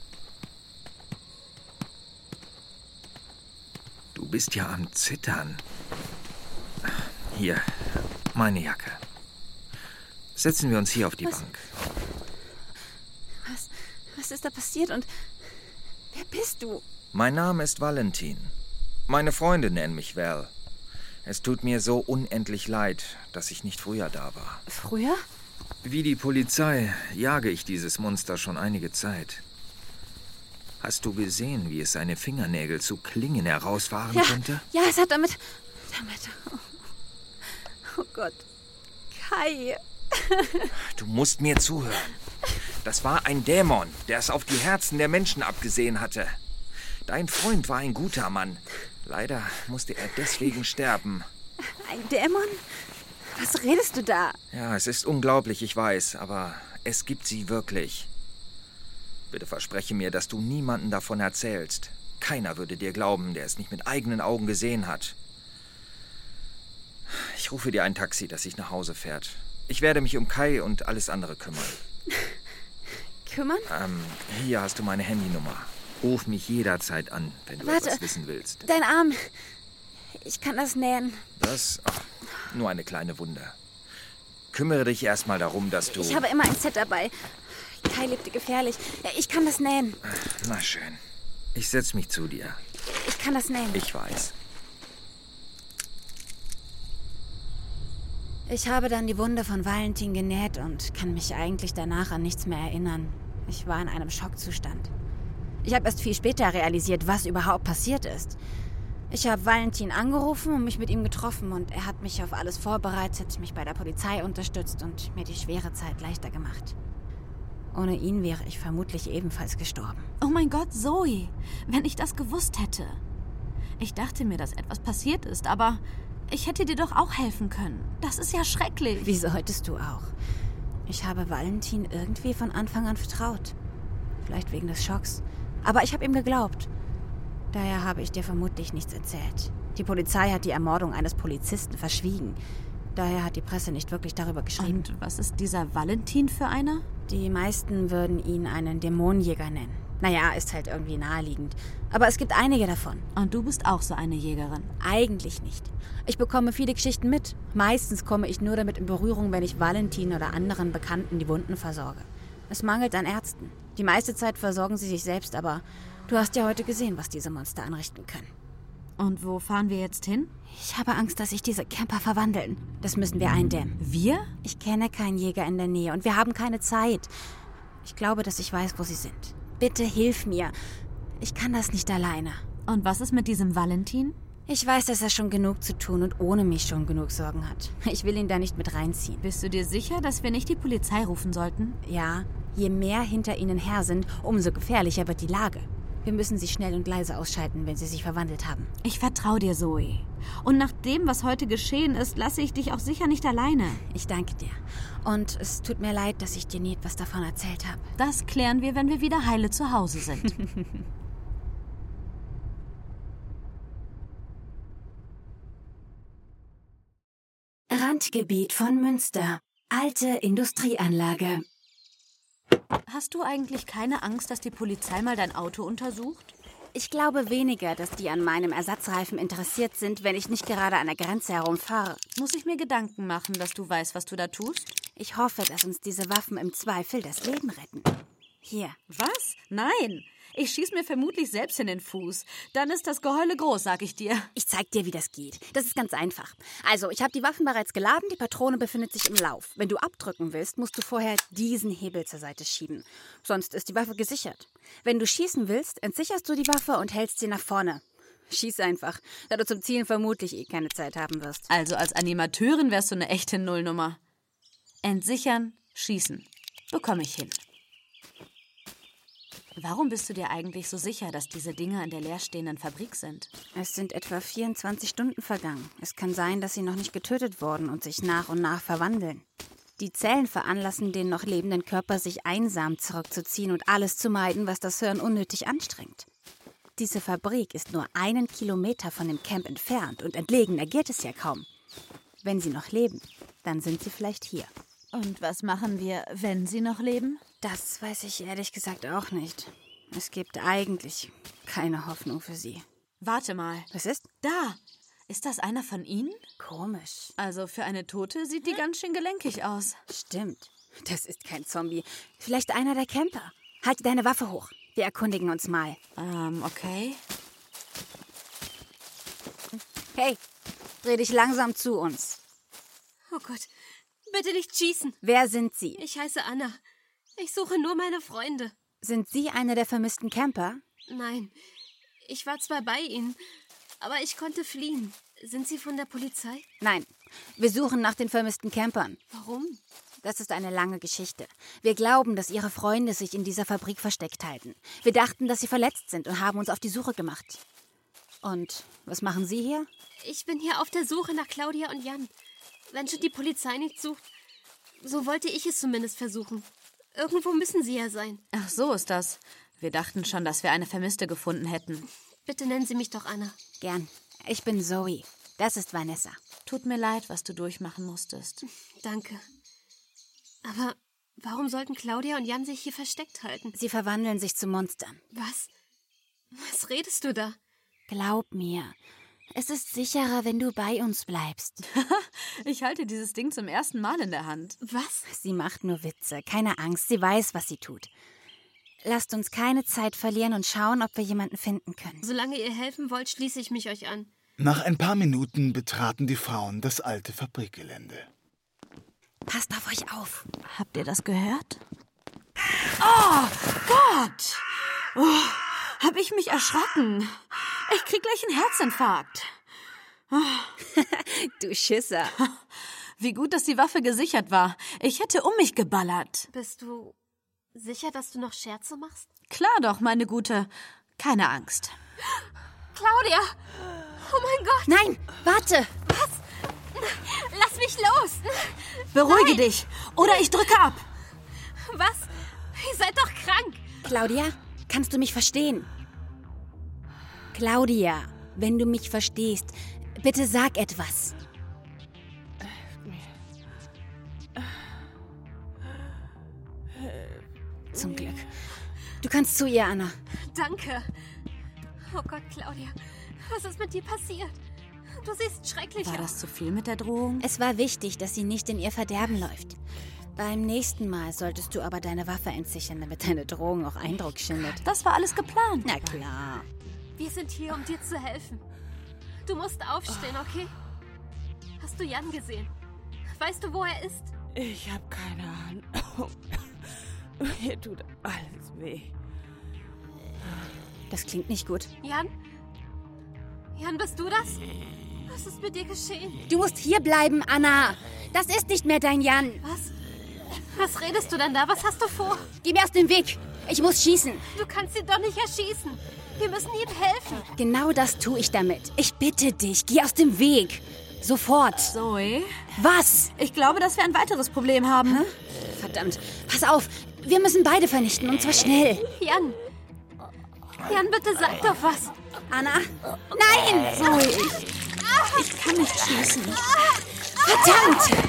Du bist ja am Zittern. Hier, meine Jacke. Setzen wir uns hier auf die was, Bank. Was, was ist da passiert und wer bist du? Mein Name ist Valentin. Meine Freunde nennen mich Val. Es tut mir so unendlich leid, dass ich nicht früher da war. Früher? Wie die Polizei jage ich dieses Monster schon einige Zeit. Hast du gesehen, wie es seine Fingernägel zu Klingen herausfahren ja, konnte? Ja, es hat damit... damit... Oh, oh Gott. Kai. Du musst mir zuhören. Das war ein Dämon, der es auf die Herzen der Menschen abgesehen hatte. Dein Freund war ein guter Mann. Leider musste er deswegen sterben. Ein Dämon? Was redest du da? Ja, es ist unglaublich, ich weiß, aber es gibt sie wirklich. Bitte verspreche mir, dass du niemandem davon erzählst. Keiner würde dir glauben, der es nicht mit eigenen Augen gesehen hat. Ich rufe dir ein Taxi, das dich nach Hause fährt. Ich werde mich um Kai und alles andere kümmern. Kümmern? Ähm, hier hast du meine Handynummer. Ruf mich jederzeit an, wenn du Warte, etwas wissen willst. Dein Arm. Ich kann das nähen. Das? Ach, nur eine kleine Wunde. Kümmere dich erstmal darum, dass du... Ich habe immer ein Set dabei. Kai lebte gefährlich. Ich kann das nähen. Na schön. Ich setz mich zu dir. Ich kann das nähen. Ich weiß. Ich habe dann die Wunde von Valentin genäht und kann mich eigentlich danach an nichts mehr erinnern. Ich war in einem Schockzustand. Ich habe erst viel später realisiert, was überhaupt passiert ist. Ich habe Valentin angerufen und mich mit ihm getroffen und er hat mich auf alles vorbereitet, mich bei der Polizei unterstützt und mir die schwere Zeit leichter gemacht. Ohne ihn wäre ich vermutlich ebenfalls gestorben. Oh mein Gott, Zoe, wenn ich das gewusst hätte. Ich dachte mir, dass etwas passiert ist, aber ich hätte dir doch auch helfen können. Das ist ja schrecklich. Wieso solltest du auch? Ich habe Valentin irgendwie von Anfang an vertraut. Vielleicht wegen des Schocks. Aber ich habe ihm geglaubt. Daher habe ich dir vermutlich nichts erzählt. Die Polizei hat die Ermordung eines Polizisten verschwiegen. Daher hat die Presse nicht wirklich darüber geschrieben. Und was ist dieser Valentin für einer? Die meisten würden ihn einen Dämonenjäger nennen. Naja, ist halt irgendwie naheliegend. Aber es gibt einige davon. Und du bist auch so eine Jägerin? Eigentlich nicht. Ich bekomme viele Geschichten mit. Meistens komme ich nur damit in Berührung, wenn ich Valentin oder anderen Bekannten die Wunden versorge. Es mangelt an Ärzten. Die meiste Zeit versorgen sie sich selbst, aber du hast ja heute gesehen, was diese Monster anrichten können. Und wo fahren wir jetzt hin? Ich habe Angst, dass sich diese Camper verwandeln. Das müssen wir eindämmen. Wir? Ich kenne keinen Jäger in der Nähe und wir haben keine Zeit. Ich glaube, dass ich weiß, wo sie sind. Bitte hilf mir. Ich kann das nicht alleine. Und was ist mit diesem Valentin? Ich weiß, dass er schon genug zu tun und ohne mich schon genug Sorgen hat. Ich will ihn da nicht mit reinziehen. Bist du dir sicher, dass wir nicht die Polizei rufen sollten? Ja, je mehr hinter ihnen her sind, umso gefährlicher wird die Lage. Wir müssen sie schnell und leise ausschalten, wenn sie sich verwandelt haben. Ich vertraue dir, Zoe. Und nach dem, was heute geschehen ist, lasse ich dich auch sicher nicht alleine. Ich danke dir. Und es tut mir leid, dass ich dir nie etwas davon erzählt habe. Das klären wir, wenn wir wieder heile zu Hause sind. Randgebiet von Münster. Alte Industrieanlage. Hast du eigentlich keine Angst, dass die Polizei mal dein Auto untersucht? Ich glaube weniger, dass die an meinem Ersatzreifen interessiert sind, wenn ich nicht gerade an der Grenze herumfahre. Muss ich mir Gedanken machen, dass du weißt, was du da tust? Ich hoffe, dass uns diese Waffen im Zweifel das Leben retten. Hier. Was? Nein. Ich schieß mir vermutlich selbst in den Fuß. Dann ist das Geheule groß, sag ich dir. Ich zeig dir, wie das geht. Das ist ganz einfach. Also, ich habe die Waffen bereits geladen, die Patrone befindet sich im Lauf. Wenn du abdrücken willst, musst du vorher diesen Hebel zur Seite schieben. Sonst ist die Waffe gesichert. Wenn du schießen willst, entsicherst du die Waffe und hältst sie nach vorne. Schieß einfach, da du zum Zielen vermutlich eh keine Zeit haben wirst. Also als Animateurin wärst du eine echte Nullnummer. Entsichern, schießen. Bekomme ich hin. Warum bist du dir eigentlich so sicher, dass diese Dinger in der leerstehenden Fabrik sind? Es sind etwa vierundzwanzig Stunden vergangen. Es kann sein, dass sie noch nicht getötet wurden und sich nach und nach verwandeln. Die Zellen veranlassen den noch lebenden Körper, sich einsam zurückzuziehen und alles zu meiden, was das Hirn unnötig anstrengt. Diese Fabrik ist nur einen Kilometer von dem Camp entfernt und entlegener geht es ja kaum. Wenn sie noch leben, dann sind sie vielleicht hier. Und was machen wir, wenn sie noch leben? Das weiß ich ehrlich gesagt auch nicht. Es gibt eigentlich keine Hoffnung für sie. Warte mal. Was ist? Da. Ist das einer von ihnen? Komisch. Also für eine Tote sieht die ganz schön gelenkig aus. Stimmt. Das ist kein Zombie. Vielleicht einer der Camper. Halte deine Waffe hoch. Wir erkundigen uns mal. Ähm, okay. Hey, dreh dich langsam zu uns. Oh Gott, bitte nicht schießen. Wer sind Sie? Ich heiße Anna. Ich suche nur meine Freunde. Sind Sie einer der vermissten Camper? Nein, ich war zwar bei Ihnen, aber ich konnte fliehen. Sind Sie von der Polizei? Nein, wir suchen nach den vermissten Campern. Warum? Das ist eine lange Geschichte. Wir glauben, dass Ihre Freunde sich in dieser Fabrik versteckt halten. Wir dachten, dass Sie verletzt sind und haben uns auf die Suche gemacht. Und was machen Sie hier? Ich bin hier auf der Suche nach Claudia und Jan. Wenn schon die Polizei nicht sucht, so wollte ich es zumindest versuchen. Irgendwo müssen sie ja sein. Ach, so ist das. Wir dachten schon, dass wir eine Vermisste gefunden hätten. Bitte nennen Sie mich doch Anna. Gern. Ich bin Zoe. Das ist Vanessa. Tut mir leid, was du durchmachen musstest. Danke. Aber warum sollten Claudia und Jan sich hier versteckt halten? Sie verwandeln sich zu Monstern. Was? Was redest du da? Glaub mir. Es ist sicherer, wenn du bei uns bleibst. Ich halte dieses Ding zum ersten Mal in der Hand. Was? Sie macht nur Witze. Keine Angst, sie weiß, was sie tut. Lasst uns keine Zeit verlieren und schauen, ob wir jemanden finden können. Solange ihr helfen wollt, schließe ich mich euch an. Nach ein paar Minuten betraten die Frauen das alte Fabrikgelände. Passt auf euch auf. Habt ihr das gehört? Oh Gott! Oh, hab ich mich erschrocken. Ich krieg gleich einen Herzinfarkt. Oh. Du Schisser. Wie gut, dass die Waffe gesichert war. Ich hätte um mich geballert. Bist du sicher, dass du noch Scherze machst? Klar doch, meine Gute. Keine Angst. Claudia! Oh mein Gott! Nein, warte! Was? Lass mich los! Beruhige Nein. dich, oder ich drücke ab. Was? Ihr seid doch krank! Claudia, kannst du mich verstehen? Claudia, wenn du mich verstehst, bitte sag etwas. Zum Glück. Du kannst zu ihr, Anna. Danke. Oh Gott, Claudia, was ist mit dir passiert? Du siehst schrecklich aus. War das zu viel mit der Drohung? Es war wichtig, dass sie nicht in ihr Verderben läuft. Beim nächsten Mal solltest du aber deine Waffe entsichern, damit deine Drohung auch Eindruck schindet. Das war alles geplant. Na klar. Wir sind hier, um dir zu helfen. Du musst aufstehen, okay? Hast du Jan gesehen? Weißt du, wo er ist? Ich habe keine Ahnung. Mir tut alles weh. Das klingt nicht gut. Jan? Jan, bist du das? Was ist mit dir geschehen? Du musst hier bleiben, Anna. Das ist nicht mehr dein Jan. Was? Was redest du denn da? Was hast du vor? Geh mir aus dem Weg. Ich muss schießen. Du kannst ihn doch nicht erschießen. Wir müssen ihm helfen. Genau das tue ich damit. Ich bitte dich, geh aus dem Weg. Sofort. Zoe? Was? Ich glaube, dass wir ein weiteres Problem haben. Hä? Verdammt. Pass auf. Wir müssen beide vernichten, und zwar schnell. Jan. Jan, bitte sag doch was. Anna? Nein! Zoe, ich, ich kann nicht schießen. Verdammt!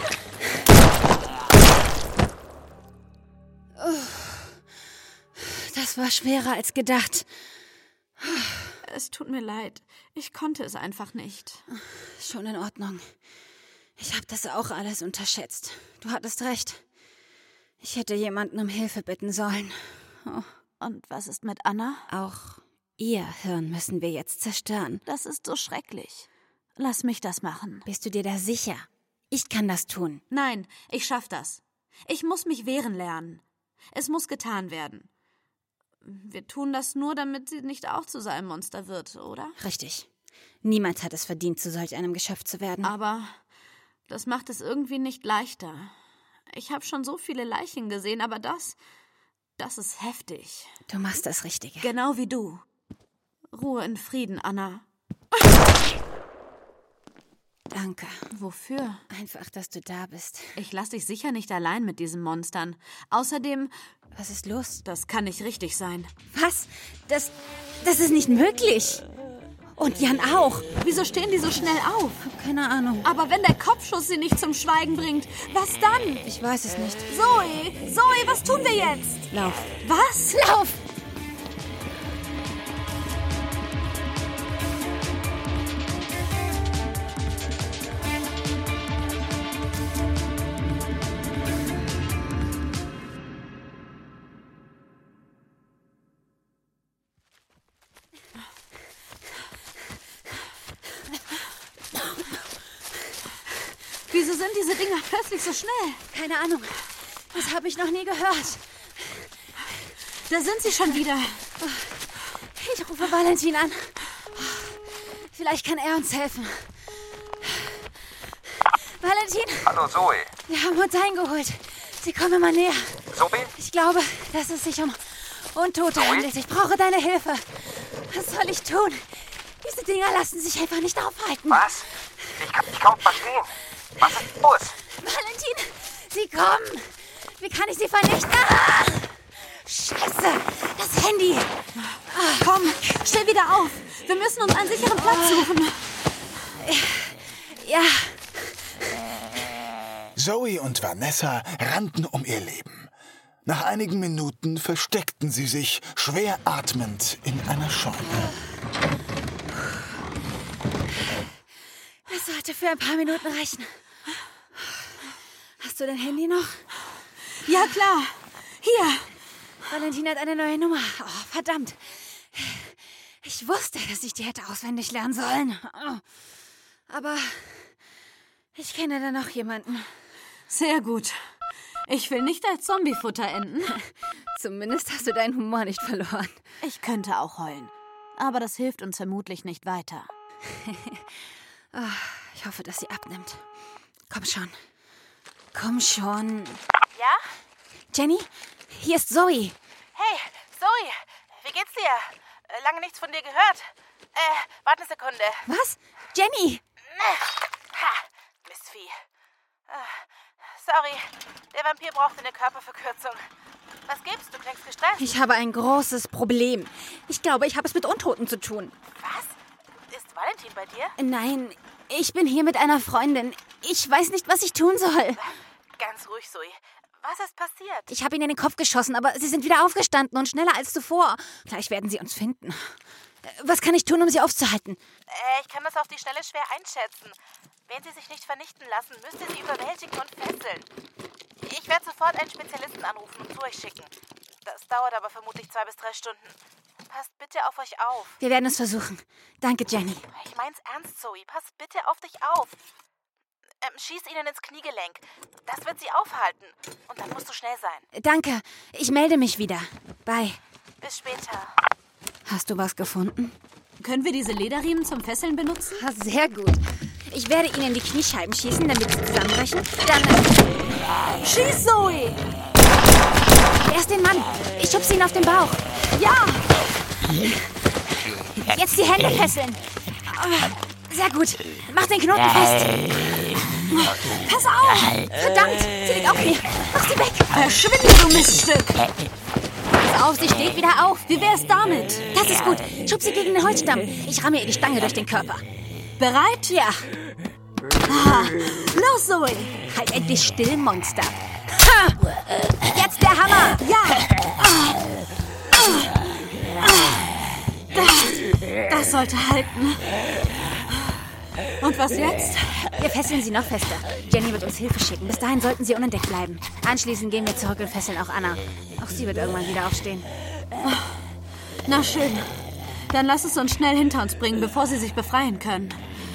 Das war schwerer als gedacht. Es tut mir leid. Ich konnte es einfach nicht. Schon in Ordnung. Ich habe das auch alles unterschätzt. Du hattest recht. Ich hätte jemanden um Hilfe bitten sollen. Oh. Und was ist mit Anna? Auch ihr Hirn müssen wir jetzt zerstören. Das ist so schrecklich. Lass mich das machen. Bist du dir da sicher? Ich kann das tun. Nein, ich schaff das. Ich muss mich wehren lernen. Es muss getan werden. Wir tun das nur, damit sie nicht auch zu so einem Monster wird, oder? Richtig. Niemand hat es verdient, zu solch einem Geschöpf zu werden. Aber das macht es irgendwie nicht leichter. Ich habe schon so viele Leichen gesehen, aber das, das ist heftig. Du machst das Richtige. Genau wie du. Ruhe in Frieden, Anna. Danke. Wofür? Einfach, dass du da bist. Ich lass dich sicher nicht allein mit diesen Monstern. Außerdem... Was ist los? Das kann nicht richtig sein. Was? Das, das ist nicht möglich. Und Jan auch. Wieso stehen die so schnell auf? Keine Ahnung. Aber wenn der Kopfschuss sie nicht zum Schweigen bringt, was dann? Ich weiß es nicht. Zoe, Zoe, was tun wir jetzt? Lauf. Was? Lauf! Wieso sind diese Dinger plötzlich so schnell? Keine Ahnung. Das habe ich noch nie gehört. Da sind sie schon wieder. Ich rufe Valentin an. Vielleicht kann er uns helfen. Valentin! Hallo, Zoe. Wir haben uns eingeholt. Sie kommen immer näher. Zoe? Ich glaube, dass es sich um Untote handelt. Ich brauche deine Hilfe. Was soll ich tun? Diese Dinger lassen sich einfach nicht aufhalten. Was? Ich kann dich kaum verstehen. Was ist los? Valentin, sie kommen. Wie kann ich sie vernichten? Ah! Scheiße, das Handy. Ah, komm, steh wieder auf. Wir müssen uns einen sicheren Platz suchen. Ja. Zoe und Vanessa rannten um ihr Leben. Nach einigen Minuten versteckten sie sich, schwer atmend, in einer Scheune. Das sollte für ein paar Minuten reichen. Hast du dein Handy noch? Ja, klar. Hier. Valentin hat eine neue Nummer. Oh, verdammt. Ich wusste, dass ich die hätte auswendig lernen sollen. Aber ich kenne da noch jemanden. Sehr gut. Ich will nicht als Zombiefutter enden. Zumindest hast du deinen Humor nicht verloren. Ich könnte auch heulen. Aber das hilft uns vermutlich nicht weiter. Oh, ich hoffe, dass sie abnimmt. Komm schon. Komm schon. Ja? Jenny, hier ist Zoe. Hey, Zoe, wie geht's dir? Äh, lange nichts von dir gehört. Äh, warte eine Sekunde. Was? Jenny! Ha, Mistvieh. Sorry, der Vampir brauchte eine Körperverkürzung. Was gibt's? Du klingst gestresst. Ich habe ein großes Problem. Ich glaube, ich habe es mit Untoten zu tun. Was? Ist Valentin bei dir? Nein, ich bin hier mit einer Freundin. Ich weiß nicht, was ich tun soll. Ganz ruhig, Zoe. Was ist passiert? Ich habe ihnen in den Kopf geschossen, aber sie sind wieder aufgestanden und schneller als zuvor. Gleich werden sie uns finden. Was kann ich tun, um sie aufzuhalten? Äh, ich kann das auf die Schnelle schwer einschätzen. Wenn sie sich nicht vernichten lassen, müsst ihr sie überwältigen und fesseln. Ich werde sofort einen Spezialisten anrufen und zu euch schicken. Das dauert aber vermutlich zwei bis drei Stunden. Passt bitte auf euch auf. Wir werden es versuchen. Danke, Jenny. Ich mein's ernst, Zoe. Pass bitte auf dich auf. Ähm, schieß ihnen ins Kniegelenk. Das wird sie aufhalten. Und dann musst du schnell sein. Danke. Ich melde mich wieder. Bye. Bis später. Hast du was gefunden? Können wir diese Lederriemen zum Fesseln benutzen? Ah, sehr gut. Ich werde ihnen die Kniescheiben schießen, damit sie zusammenbrechen. Dann... Schieß, Zoe! Erst den Mann. Ich schubse ihn auf den Bauch. Ja! Jetzt die Hände fesseln. Sehr gut. Mach den Knoten fest. Pass auf! Verdammt, sie liegt auf mir. Mach sie weg. Verschwinde, du Miststück! Pass auf, sie steht wieder auf. Wie wär's damit? Das ist gut. Schub sie gegen den Holzstamm. Ich ramme ihr die Stange durch den Körper. Bereit? Ja. Ah, los, Zoe! Halt endlich still, Monster. Ha! Jetzt der Hammer. Ja! Das, das sollte halten. Und was jetzt? Wir fesseln sie noch fester. Jenny wird uns Hilfe schicken. Bis dahin sollten sie unentdeckt bleiben. Anschließend gehen wir zurück und fesseln auch Anna. Auch sie wird irgendwann wieder aufstehen. Na schön. Dann lass es uns schnell hinter uns bringen, bevor sie sich befreien können.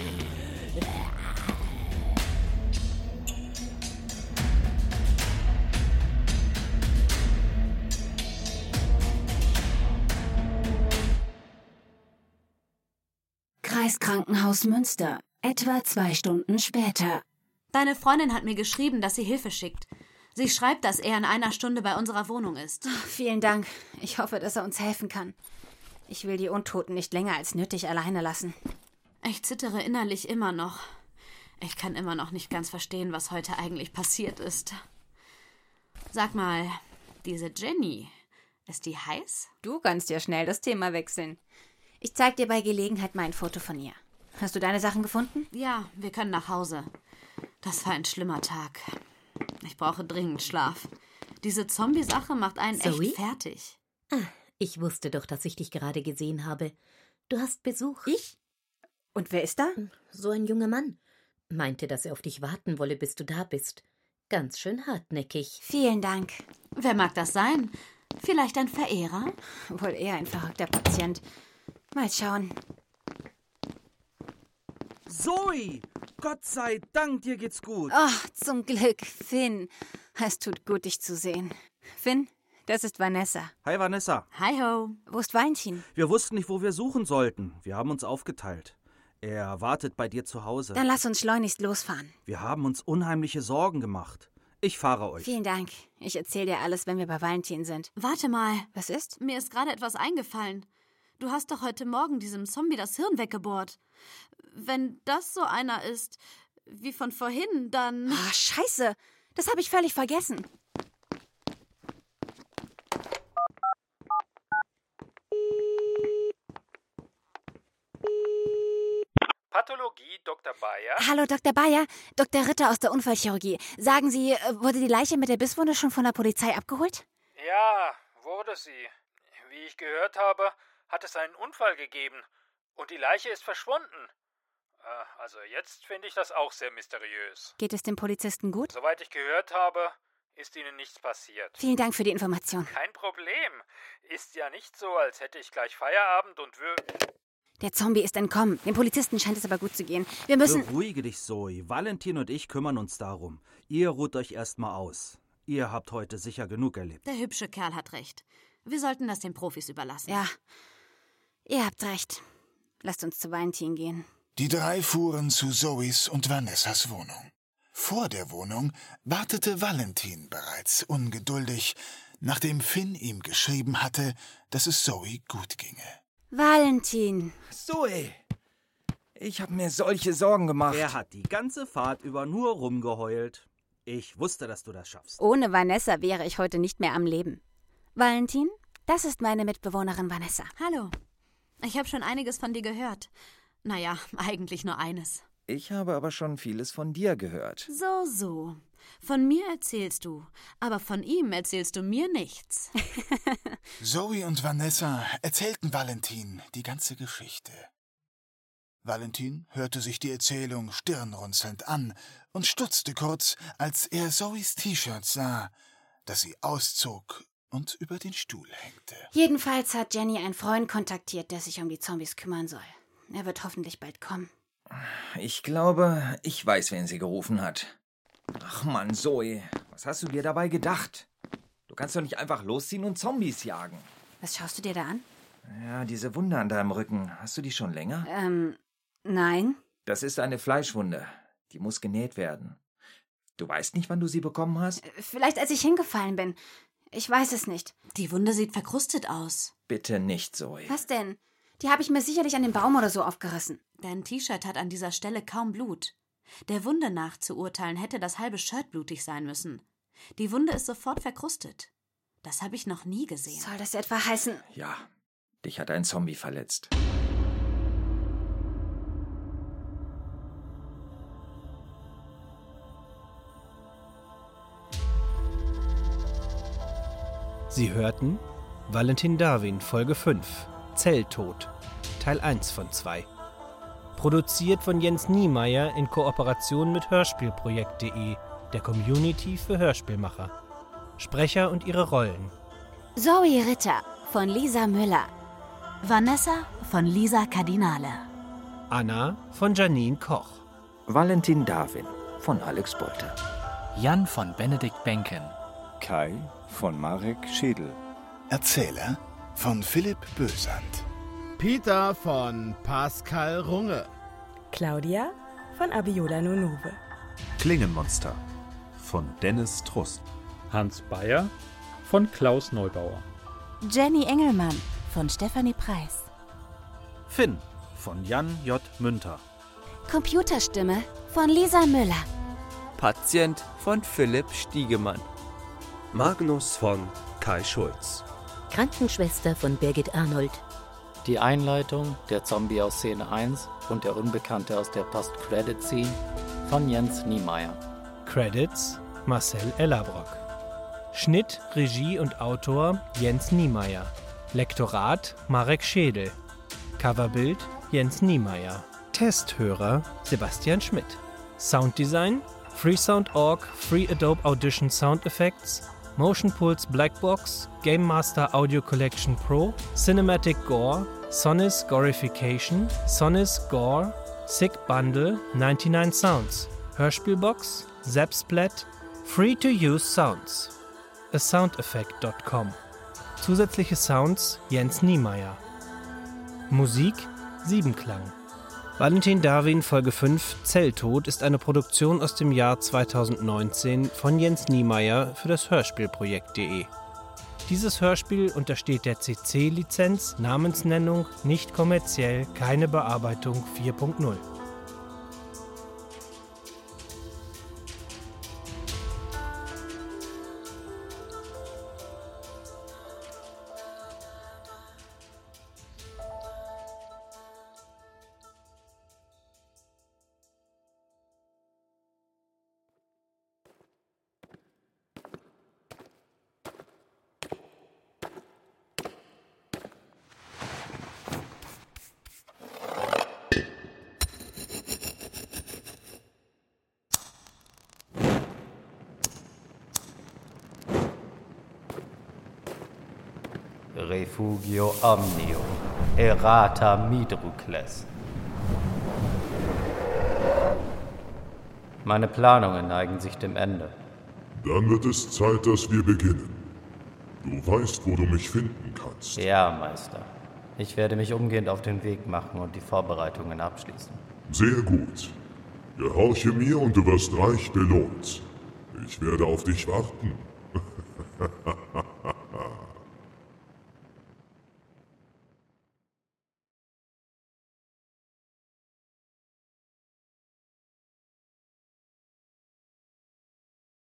Kreiskrankenhaus Münster. Etwa zwei Stunden später. Deine Freundin hat mir geschrieben, dass sie Hilfe schickt. Sie schreibt, dass er in einer Stunde bei unserer Wohnung ist. Ach, vielen Dank. Ich hoffe, dass er uns helfen kann. Ich will die Untoten nicht länger als nötig alleine lassen. Ich zittere innerlich immer noch. Ich kann immer noch nicht ganz verstehen, was heute eigentlich passiert ist. Sag mal, diese Jenny, ist die heiß? Du kannst ja schnell das Thema wechseln. Ich zeig dir bei Gelegenheit mal ein Foto von ihr. Hast du deine Sachen gefunden? Ja, wir können nach Hause. Das war ein schlimmer Tag. Ich brauche dringend Schlaf. Diese Zombie-Sache macht einen Zoe? echt fertig. Ah, ich wusste doch, dass ich dich gerade gesehen habe. Du hast Besuch. Ich? Und wer ist da? So ein junger Mann. Meinte, dass er auf dich warten wolle, bis du da bist. Ganz schön hartnäckig. Vielen Dank. Wer mag das sein? Vielleicht ein Verehrer? Wohl eher ein verrückter Patient. Mal schauen. Zoe! Gott sei Dank, dir geht's gut. Ach, zum Glück, Finn. Es tut gut, dich zu sehen. Finn, das ist Vanessa. Hi, Vanessa. Hi ho. Wo ist Valentin? Wir wussten nicht, wo wir suchen sollten. Wir haben uns aufgeteilt. Er wartet bei dir zu Hause. Dann lass uns schleunigst losfahren. Wir haben uns unheimliche Sorgen gemacht. Ich fahre euch. Vielen Dank. Ich erzähle dir alles, wenn wir bei Valentin sind. Warte mal. Was ist? Mir ist gerade etwas eingefallen. Du hast doch heute Morgen diesem Zombie das Hirn weggebohrt. Wenn das so einer ist, wie von vorhin, dann... Ah, scheiße. Das habe ich völlig vergessen. Pathologie, Doktor Bayer. Hallo, Doktor Bayer. Doktor Ritter aus der Unfallchirurgie. Sagen Sie, wurde die Leiche mit der Bisswunde schon von der Polizei abgeholt? Ja, wurde sie. Wie ich gehört habe, hat es einen Unfall gegeben. Und die Leiche ist verschwunden. Äh, also jetzt finde ich das auch sehr mysteriös. Geht es dem Polizisten gut? Soweit ich gehört habe, ist ihnen nichts passiert. Vielen Dank für die Information. Kein Problem. Ist ja nicht so, als hätte ich gleich Feierabend und würde... Der Zombie ist entkommen. Dem Polizisten scheint es aber gut zu gehen. Wir müssen... Beruhige dich, Zoe. Valentin und ich kümmern uns darum. Ihr ruht euch erstmal aus. Ihr habt heute sicher genug erlebt. Der hübsche Kerl hat recht. Wir sollten das den Profis überlassen. Ja, ihr habt recht. Lasst uns zu Valentin gehen. Die drei fuhren zu Zoes und Vanessas Wohnung. Vor der Wohnung wartete Valentin bereits ungeduldig, nachdem Finn ihm geschrieben hatte, dass es Zoe gut ginge. Valentin. Zoe, ich habe mir solche Sorgen gemacht. Er hat die ganze Fahrt über nur rumgeheult. Ich wusste, dass du das schaffst. Ohne Vanessa wäre ich heute nicht mehr am Leben. Valentin, das ist meine Mitbewohnerin Vanessa. Hallo. Ich habe schon einiges von dir gehört. Naja, eigentlich nur eines. Ich habe aber schon vieles von dir gehört. So, so. Von mir erzählst du, aber von ihm erzählst du mir nichts. Zoe und Vanessa erzählten Valentin die ganze Geschichte. Valentin hörte sich die Erzählung stirnrunzelnd an und stutzte kurz, als er Zoes T-Shirt sah, das sie auszog und über den Stuhl hängte. Jedenfalls hat Jenny einen Freund kontaktiert, der sich um die Zombies kümmern soll. Er wird hoffentlich bald kommen. Ich glaube, ich weiß, wen sie gerufen hat. Ach Mann, Zoe, was hast du dir dabei gedacht? Du kannst doch nicht einfach losziehen und Zombies jagen. Was schaust du dir da an? Ja, diese Wunde an deinem Rücken. Hast du die schon länger? Ähm, nein. Das ist eine Fleischwunde. Die muss genäht werden. Du weißt nicht, wann du sie bekommen hast? Vielleicht, als ich hingefallen bin. Ich weiß es nicht. Die Wunde sieht verkrustet aus. Bitte nicht, Zoe. Was denn? Die habe ich mir sicherlich an den Baum oder so aufgerissen. Dein T-Shirt hat an dieser Stelle kaum Blut. Der Wunde nach zu urteilen, hätte das halbe Shirt blutig sein müssen. Die Wunde ist sofort verkrustet. Das habe ich noch nie gesehen. Soll das etwa heißen... Ja, dich hat ein Zombie verletzt. Sie hörten Valentin Darwin, Folge fünf, Zelltod, Teil eins von zwei. Produziert von Jens Niemeyer in Kooperation mit Hörspielprojekt punkt de, der Community für Hörspielmacher. Sprecher und ihre Rollen: Zoe Ritter von Lisa Müller, Vanessa von Lisa Cardinale, Anna von Janine Koch, Valentin Darwin von Alex Bolte, Jan von Benedikt Benken, Kai von Marek Schädel, Erzähler von Philipp Bösand, Peter von Pascal Runge, Claudia von Abiola Nonuve, Klingenmonster von Dennis Trust, Hans Bayer von Klaus Neubauer, Jenny Engelmann von Stefanie Preis, Finn von Jan J. Münter, Computerstimme von Lisa Müller, Patient von Philipp Stiegemann, Magnus von Kai Schulz, Krankenschwester von Birgit Arnold, die Einleitung, der Zombie aus Szene eins und der Unbekannte aus der Post-Credit-Scene von Jens Niemeyer. Credits Marcel Ellerbrock. Schnitt, Regie und Autor Jens Niemeyer. Lektorat Marek Schädel. Coverbild Jens Niemeyer. Testhörer Sebastian Schmidt. Sounddesign Freesound Punkt org, Free Adobe Audition Sound Effects, Motion Pulse Blackbox, Game Master Audio Collection Pro, Cinematic Gore, Sonis Gorification, Sonis Gore, Sick Bundle, neunundneunzig Sounds, Hörspielbox, Zapsplat, Free-to-Use Sounds, a sound effect dot com. Zusätzliche Sounds Jens Niemeyer. Musik Siebenklang. Valentin Darwin Folge fünf Zelltod ist eine Produktion aus dem Jahr zweitausendneunzehn von Jens Niemeyer für das Hörspielprojekt punkt de. Dieses Hörspiel untersteht der C C-Lizenz, Namensnennung, nicht kommerziell, keine Bearbeitung vier Punkt null. Refugio omnium, errata Midrucles. Meine Planungen neigen sich dem Ende. Dann wird es Zeit, dass wir beginnen. Du weißt, wo du mich finden kannst. Ja, Meister. Ich werde mich umgehend auf den Weg machen und die Vorbereitungen abschließen. Sehr gut. Gehorche mir und du wirst reich belohnt. Ich werde auf dich warten.